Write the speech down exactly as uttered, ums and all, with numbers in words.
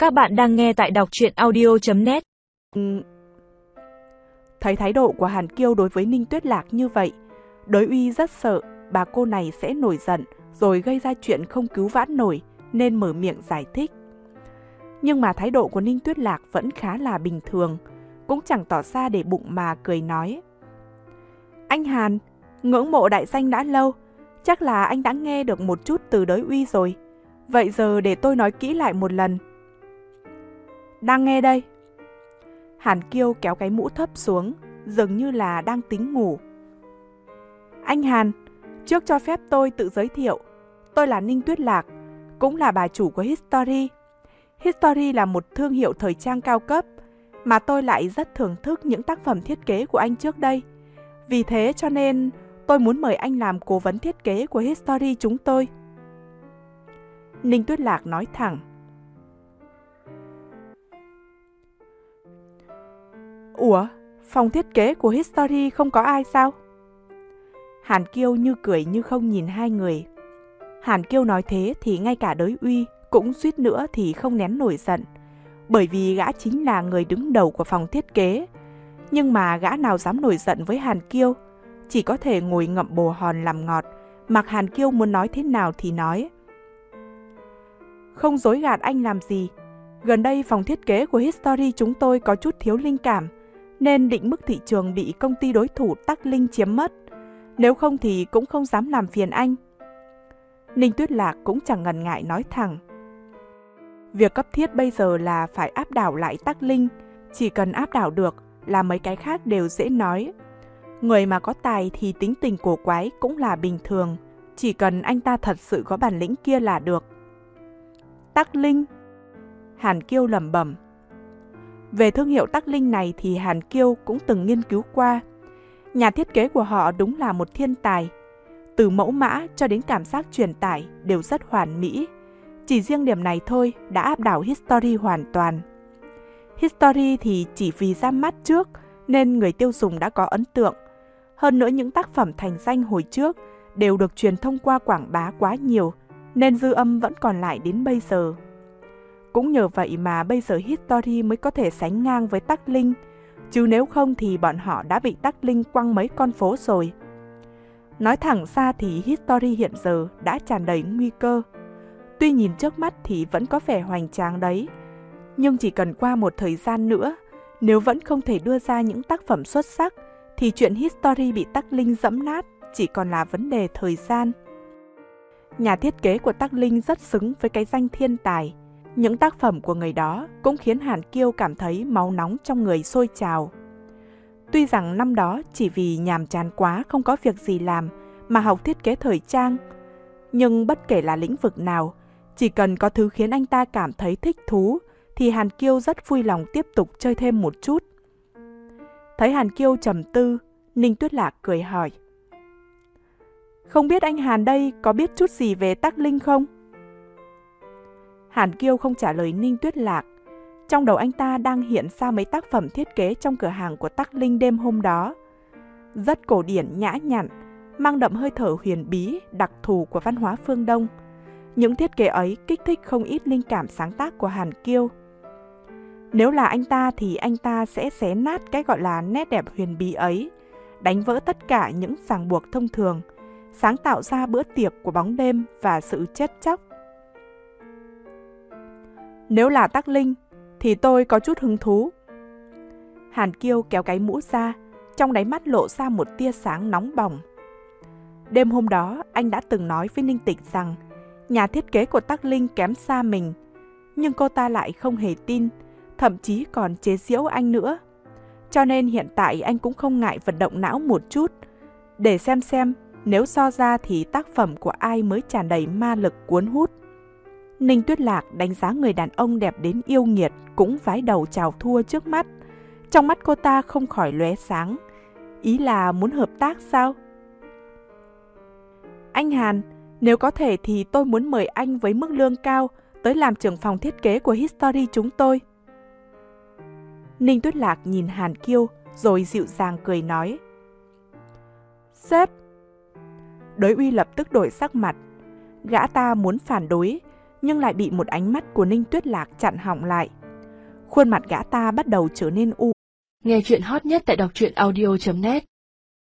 Các bạn đang nghe tại đọc truyện audio chấm net. Thấy thái độ của Hàn Kiêu đối với Ninh Tuyết Lạc như vậy, Đới Uy rất sợ bà cô này sẽ nổi giận rồi gây ra chuyện không cứu vãn nổi, nên mở miệng giải thích. Nhưng mà thái độ của Ninh Tuyết Lạc vẫn khá là bình thường, cũng chẳng tỏ ra để bụng mà cười nói: Anh Hàn, ngưỡng mộ đại danh đã lâu, chắc là anh đã nghe được một chút từ Đới Uy rồi. Vậy giờ để tôi nói kỹ lại một lần. Đang nghe đây. Hàn Kiêu kéo cái mũ thấp xuống, dường như là đang tính ngủ. Anh Hàn, trước cho phép tôi tự giới thiệu. Tôi là Ninh Tuyết Lạc, cũng là bà chủ của History. History là một thương hiệu thời trang cao cấp, mà tôi lại rất thưởng thức những tác phẩm thiết kế của anh trước đây. Vì thế cho nên tôi muốn mời anh làm cố vấn thiết kế của History chúng tôi. Ninh Tuyết Lạc nói thẳng. Ủa, phòng thiết kế của History không có ai sao? Hàn Kiêu như cười như không nhìn hai người. Hàn Kiêu nói thế thì ngay cả Đới Uy cũng suýt nữa thì không nén nổi giận, bởi vì gã chính là người đứng đầu của phòng thiết kế. Nhưng mà gã nào dám nổi giận với Hàn Kiêu, chỉ có thể ngồi ngậm bồ hòn làm ngọt, mặc Hàn Kiêu muốn nói thế nào thì nói. Không dối gạt anh làm gì, gần đây phòng thiết kế của History chúng tôi có chút thiếu linh cảm, nên định mức thị trường bị công ty đối thủ Tắc Linh chiếm mất. Nếu không thì cũng không dám làm phiền anh. Ninh Tuyết Lạc cũng chẳng ngần ngại nói thẳng. Việc cấp thiết bây giờ là phải áp đảo lại Tắc Linh. Chỉ cần áp đảo được là mấy cái khác đều dễ nói. Người mà có tài thì tính tình cổ quái cũng là bình thường. Chỉ cần anh ta thật sự có bản lĩnh kia là được. Tắc Linh. Hàn Kiêu lẩm bẩm. Về thương hiệu Tắc Linh này thì Hàn Kiêu cũng từng nghiên cứu qua. Nhà thiết kế của họ đúng là một thiên tài. Từ mẫu mã cho đến cảm giác truyền tải đều rất hoàn mỹ. Chỉ riêng điểm này thôi đã áp đảo History hoàn toàn. History thì chỉ vì ra mắt trước nên người tiêu dùng đã có ấn tượng. Hơn nữa những tác phẩm thành danh hồi trước đều được truyền thông qua quảng bá quá nhiều, nên dư âm vẫn còn lại đến bây giờ. Cũng nhờ vậy mà bây giờ History mới có thể sánh ngang với Tắc Linh, chứ nếu không thì bọn họ đã bị Tắc Linh quăng mấy con phố rồi. Nói thẳng ra thì History hiện giờ đã tràn đầy nguy cơ. Tuy nhìn trước mắt thì vẫn có vẻ hoành tráng đấy, nhưng chỉ cần qua một thời gian nữa, nếu vẫn không thể đưa ra những tác phẩm xuất sắc, thì chuyện History bị Tắc Linh dẫm nát chỉ còn là vấn đề thời gian. Nhà thiết kế của Tắc Linh rất xứng với cái danh thiên tài. Những tác phẩm của người đó cũng khiến Hàn Kiêu cảm thấy máu nóng trong người sôi trào. Tuy rằng năm đó chỉ vì nhàm chán quá không có việc gì làm mà học thiết kế thời trang, nhưng bất kể là lĩnh vực nào, chỉ cần có thứ khiến anh ta cảm thấy thích thú thì Hàn Kiêu rất vui lòng tiếp tục chơi thêm một chút. Thấy Hàn Kiêu trầm tư, Ninh Tuyết Lạc cười hỏi. Không biết anh Hàn đây có biết chút gì về Tắc Linh không? Hàn Kiêu không trả lời Ninh Tuyết Lạc. Trong đầu anh ta đang hiện ra mấy tác phẩm thiết kế trong cửa hàng của Tắc Linh đêm hôm đó. Rất cổ điển nhã nhặn, mang đậm hơi thở huyền bí, đặc thù của văn hóa phương Đông. Những thiết kế ấy kích thích không ít linh cảm sáng tác của Hàn Kiêu. Nếu là anh ta thì anh ta sẽ xé nát cái gọi là nét đẹp huyền bí ấy, đánh vỡ tất cả những ràng buộc thông thường, sáng tạo ra bữa tiệc của bóng đêm và sự chết chóc. Nếu là Tắc Linh thì tôi có chút hứng thú. Hàn Kiêu kéo cái mũ ra, trong đáy mắt lộ ra một tia sáng nóng bỏng. Đêm hôm đó anh đã từng nói với Ninh Tịch rằng nhà thiết kế của Tắc Linh kém xa mình, nhưng cô ta lại không hề tin, thậm chí còn chế giễu anh nữa. Cho nên hiện tại anh cũng không ngại vận động não một chút, để xem xem nếu so ra thì tác phẩm của ai mới tràn đầy ma lực cuốn hút. Ninh Tuyết Lạc đánh giá người đàn ông đẹp đến yêu nghiệt cũng vái đầu chào thua trước mắt. Trong mắt cô ta không khỏi lóe sáng. Ý là muốn hợp tác sao? Anh Hàn, nếu có thể thì tôi muốn mời anh với mức lương cao tới làm trưởng phòng thiết kế của History chúng tôi. Ninh Tuyết Lạc nhìn Hàn Kiêu rồi dịu dàng cười nói. Sếp. Đới Uy lập tức đổi sắc mặt. Gã ta muốn phản đối, nhưng lại bị một ánh mắt của Ninh Tuyết Lạc chặn họng lại. Khuôn mặt gã ta bắt đầu trở nên u. Nghe chuyện hot nhất tại đọc truyện audio chấm net